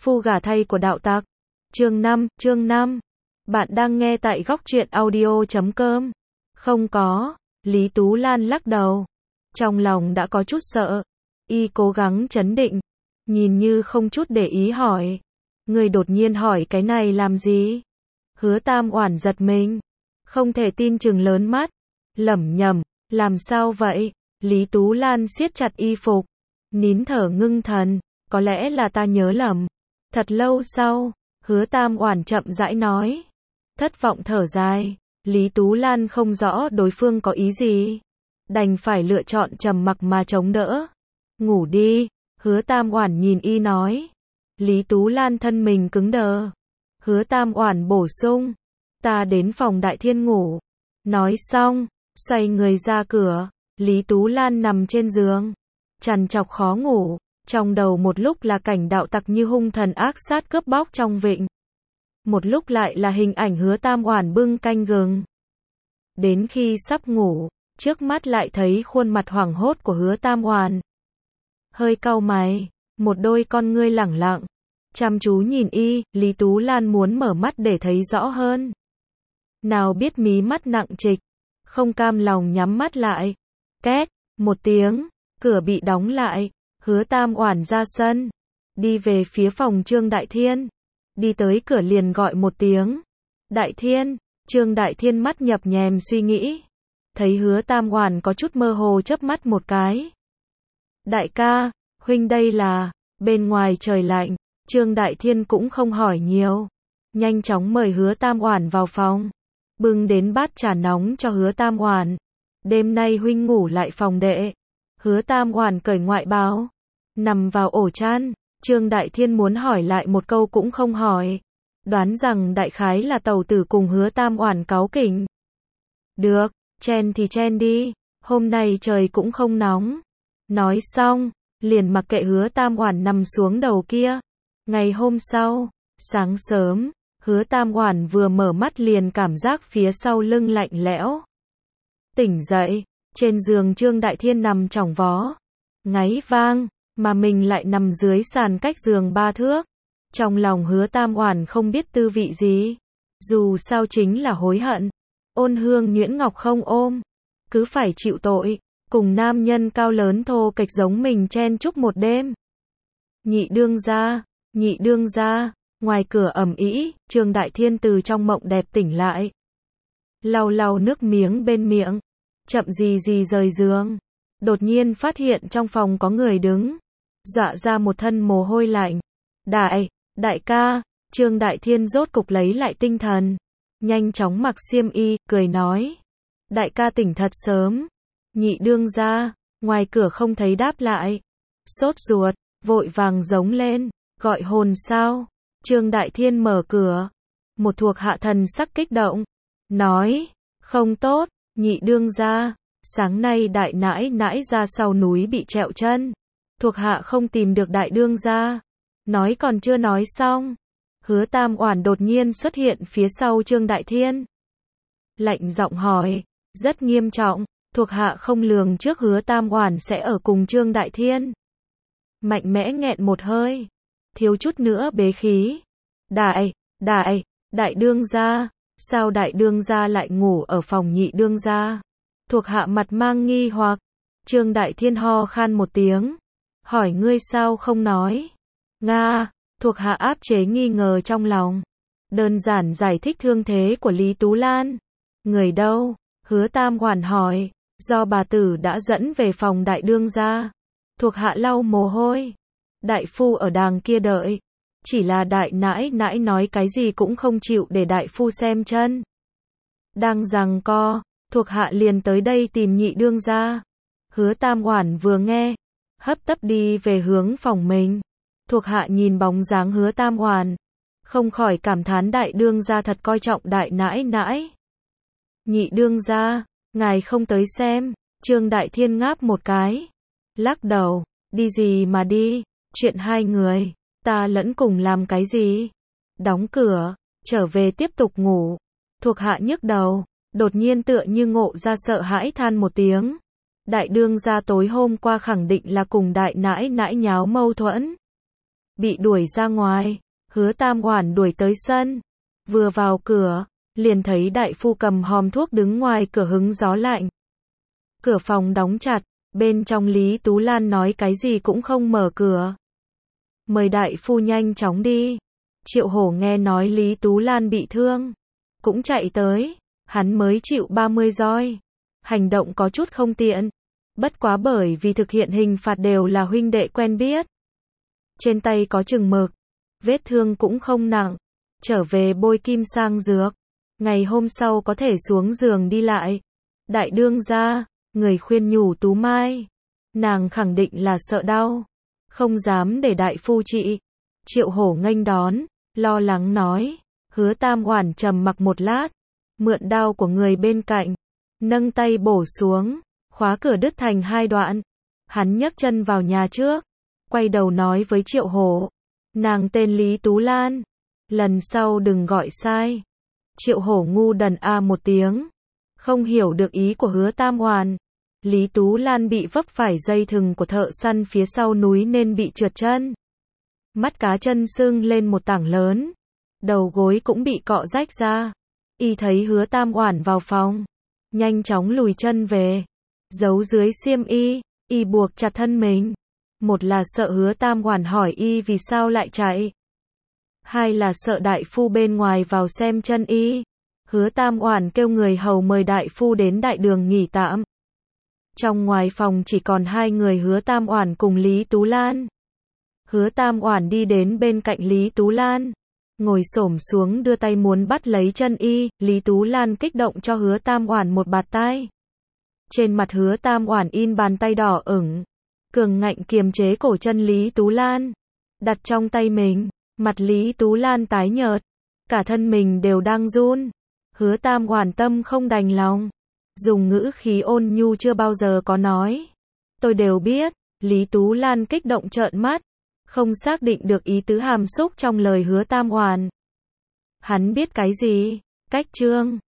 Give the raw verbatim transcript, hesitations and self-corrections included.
Phu gả thay của đạo tặc. Chương năm, chương năm. Bạn đang nghe tại góc truyện audio chấm com. Không có, Lý Tú Lan lắc đầu. Trong lòng đã có chút sợ. Y cố gắng trấn định. Nhìn như không chút để ý hỏi. Người đột nhiên hỏi cái này làm gì? Hứa Tam Oản giật mình. Không thể tin chừng lớn mắt. Lẩm nhẩm, làm sao vậy? Lý Tú Lan siết chặt y phục. Nín thở ngưng thần. Có lẽ là ta nhớ lầm. Thật lâu sau, Hứa Tam Oản chậm rãi nói. Thất vọng thở dài. Lý Tú Lan không rõ đối phương có ý gì. Đành phải lựa chọn trầm mặc mà chống đỡ. Ngủ đi, Hứa Tam Oản nhìn y nói. Lý Tú Lan thân mình cứng đờ. Hứa Tam Oản bổ sung. Ta đến phòng Đại Thiên ngủ. Nói xong, xoay người ra cửa. Lý Tú Lan nằm trên giường. Trằn trọc khó ngủ. Trong đầu một lúc là cảnh đạo tặc như hung thần ác sát cướp bóc trong vịnh. Một lúc lại là hình ảnh Hứa Tam Oản bưng canh gừng. Đến khi sắp ngủ, trước mắt lại thấy khuôn mặt hoảng hốt của Hứa Tam Oản. Hơi cau mày, một đôi con ngươi lẳng lặng, chăm chú nhìn y, Lý Tú Lan muốn mở mắt để thấy rõ hơn. Nào biết mí mắt nặng trịch, không cam lòng nhắm mắt lại. Két, một tiếng, cửa bị đóng lại, Hứa Tam Oản ra sân, đi về phía phòng Trương Đại Thiên. Đi tới cửa liền gọi một tiếng. Đại Thiên, Trương Đại Thiên mắt nhập nhèm suy nghĩ. Thấy Hứa Tam Oản có chút mơ hồ chớp mắt một cái. Đại ca, huynh đây là, bên ngoài trời lạnh, Trương Đại Thiên cũng không hỏi nhiều. Nhanh chóng mời Hứa Tam Oản vào phòng. Bưng đến bát trà nóng cho Hứa Tam Oản. Đêm nay huynh ngủ lại phòng đệ. Hứa Tam Oản cởi ngoại bào, nằm vào ổ chăn. Trương Đại Thiên muốn hỏi lại một câu cũng không hỏi. Đoán rằng đại khái là tẩu tử cùng Hứa Tam Oản cáu kỉnh. Được, chen thì chen đi, hôm nay trời cũng không nóng. Nói xong, liền mặc kệ Hứa Tam Oản nằm xuống đầu kia. Ngày hôm sau, sáng sớm, Hứa Tam Oản vừa mở mắt liền cảm giác phía sau lưng lạnh lẽo. Tỉnh dậy, trên giường Trương Đại Thiên nằm chỏng vó, ngáy vang, mà mình lại nằm dưới sàn cách giường ba thước. Trong lòng Hứa Tam Oản không biết tư vị gì. Dù sao chính là hối hận. Ôn hương nhuyễn ngọc không ôm, cứ phải chịu tội, cùng nam nhân cao lớn thô kệch giống mình chen chúc một đêm. Nhị đương gia, nhị đương gia, ngoài cửa ầm ĩ, Trương Đại Thiên từ trong mộng đẹp tỉnh lại. Lau lau nước miếng bên miệng, chậm gì gì rời giường. Đột nhiên phát hiện trong phòng có người đứng, dọa ra một thân mồ hôi lạnh. Đại, đại ca, Trương Đại Thiên rốt cục lấy lại tinh thần, nhanh chóng mặc xiêm y, cười nói. Đại ca tỉnh thật sớm. Nhị đương gia, ngoài cửa không thấy đáp lại. Sốt ruột, vội vàng giống lên, gọi hồn sao. Trương Đại Thiên mở cửa. Một thuộc hạ thần sắc kích động, nói, không tốt, nhị đương gia, sáng nay đại nãi nãi ra sau núi bị trẹo chân. Thuộc hạ không tìm được đại đương gia. Nói còn chưa nói xong, Hứa Tam Oản đột nhiên xuất hiện phía sau Trương Đại Thiên. Lạnh giọng hỏi, rất nghiêm trọng, thuộc hạ không lường trước Hứa Tam Oản sẽ ở cùng Trương Đại Thiên. Mạnh mẽ nghẹn một hơi, thiếu chút nữa bế khí. Đại, đại, đại đương gia, sao đại đương gia lại ngủ ở phòng nhị đương gia? Thuộc hạ mặt mang nghi hoặc. Trương Đại Thiên ho khan một tiếng, hỏi ngươi sao không nói? Nga, thuộc hạ áp chế nghi ngờ trong lòng. Đơn giản giải thích thương thế của Lý Tú Lan. Người đâu? Hứa Tam Oản hỏi. Do bà tử đã dẫn về phòng đại đương gia. Thuộc hạ lau mồ hôi. Đại phu ở đàng kia đợi. Chỉ là đại nãi nãi nói cái gì cũng không chịu để đại phu xem chân. Đang giằng co, thuộc hạ liền tới đây tìm nhị đương gia. Hứa Tam Oản vừa nghe, hấp tấp đi về hướng phòng mình. Thuộc hạ nhìn bóng dáng Hứa Tam Oản, không khỏi cảm thán đại đương gia thật coi trọng đại nãi nãi. Nhị đương gia, ngài không tới xem. Trương Đại Thiên ngáp một cái, lắc đầu, đi gì mà đi, chuyện hai người, ta lẫn cùng làm cái gì? Đóng cửa, trở về tiếp tục ngủ. Thuộc hạ nhức đầu, đột nhiên tựa như ngộ ra sợ hãi than một tiếng. Đại đương gia tối hôm qua khẳng định là cùng đại nãi nãi nháo mâu thuẫn. bị đuổi ra ngoài. Hứa Tam Oản đuổi tới sân, vừa vào cửa, liền thấy đại phu cầm hòm thuốc đứng ngoài cửa hứng gió lạnh. Cửa phòng đóng chặt, bên trong Lý Tú Lan nói cái gì cũng không mở cửa. Mời đại phu nhanh chóng đi. Triệu Hổ nghe nói Lý Tú Lan bị thương, cũng chạy tới, hắn mới chịu ba mươi roi. Hành động có chút không tiện, bất quá bởi vì thực hiện hình phạt đều là huynh đệ quen biết. Trên tay có chừng mực, vết thương cũng không nặng, trở về bôi kim sang dược, ngày hôm sau có thể xuống giường đi lại. Đại đương gia, người khuyên nhủ Tú Mai, nàng khẳng định là sợ đau, không dám để đại phu trị. Triệu Hổ nghênh đón, lo lắng nói. Hứa Tam Oản trầm mặc một lát, mượn đao của người bên cạnh, nâng tay bổ xuống, khóa cửa đứt thành hai đoạn. Hắn nhấc chân vào nhà trước, quay đầu nói với Triệu Hổ, nàng tên Lý Tú Lan, lần sau đừng gọi sai. Triệu Hổ ngu đần a một tiếng, không hiểu được ý của Hứa Tam Oản. Lý Tú Lan bị vấp phải dây thừng của thợ săn phía sau núi nên bị trượt chân. Mắt cá chân sưng lên một tảng lớn, đầu gối cũng bị cọ rách ra. Y thấy Hứa Tam Oản vào phòng, nhanh chóng lùi chân về, giấu dưới xiêm y, y buộc chặt thân mình. Một là sợ Hứa Tam Oản hỏi y vì sao lại chạy, hai là sợ đại phu bên ngoài vào xem chân y. Hứa Tam Oản kêu người hầu mời đại phu đến đại đường nghỉ tạm. Trong ngoài phòng chỉ còn hai người Hứa Tam Oản cùng Lý Tú Lan. Hứa Tam Oản đi đến bên cạnh Lý Tú Lan, ngồi xổm xuống đưa tay muốn bắt lấy chân y. Lý Tú Lan kích động cho Hứa Tam Oản một bạt tai. Trên mặt Hứa Tam Oản in bàn tay đỏ ửng, cường ngạnh kiềm chế cổ chân Lý Tú Lan, đặt trong tay mình. Mặt Lý Tú Lan tái nhợt, cả thân mình đều đang run. Hứa Tam Oản tâm không đành lòng, dùng ngữ khí ôn nhu chưa bao giờ có nói. Tôi đều biết. Lý Tú Lan kích động trợn mắt, không xác định được ý tứ hàm xúc trong lời Hứa Tam Oản. Hắn biết cái gì? Cách chương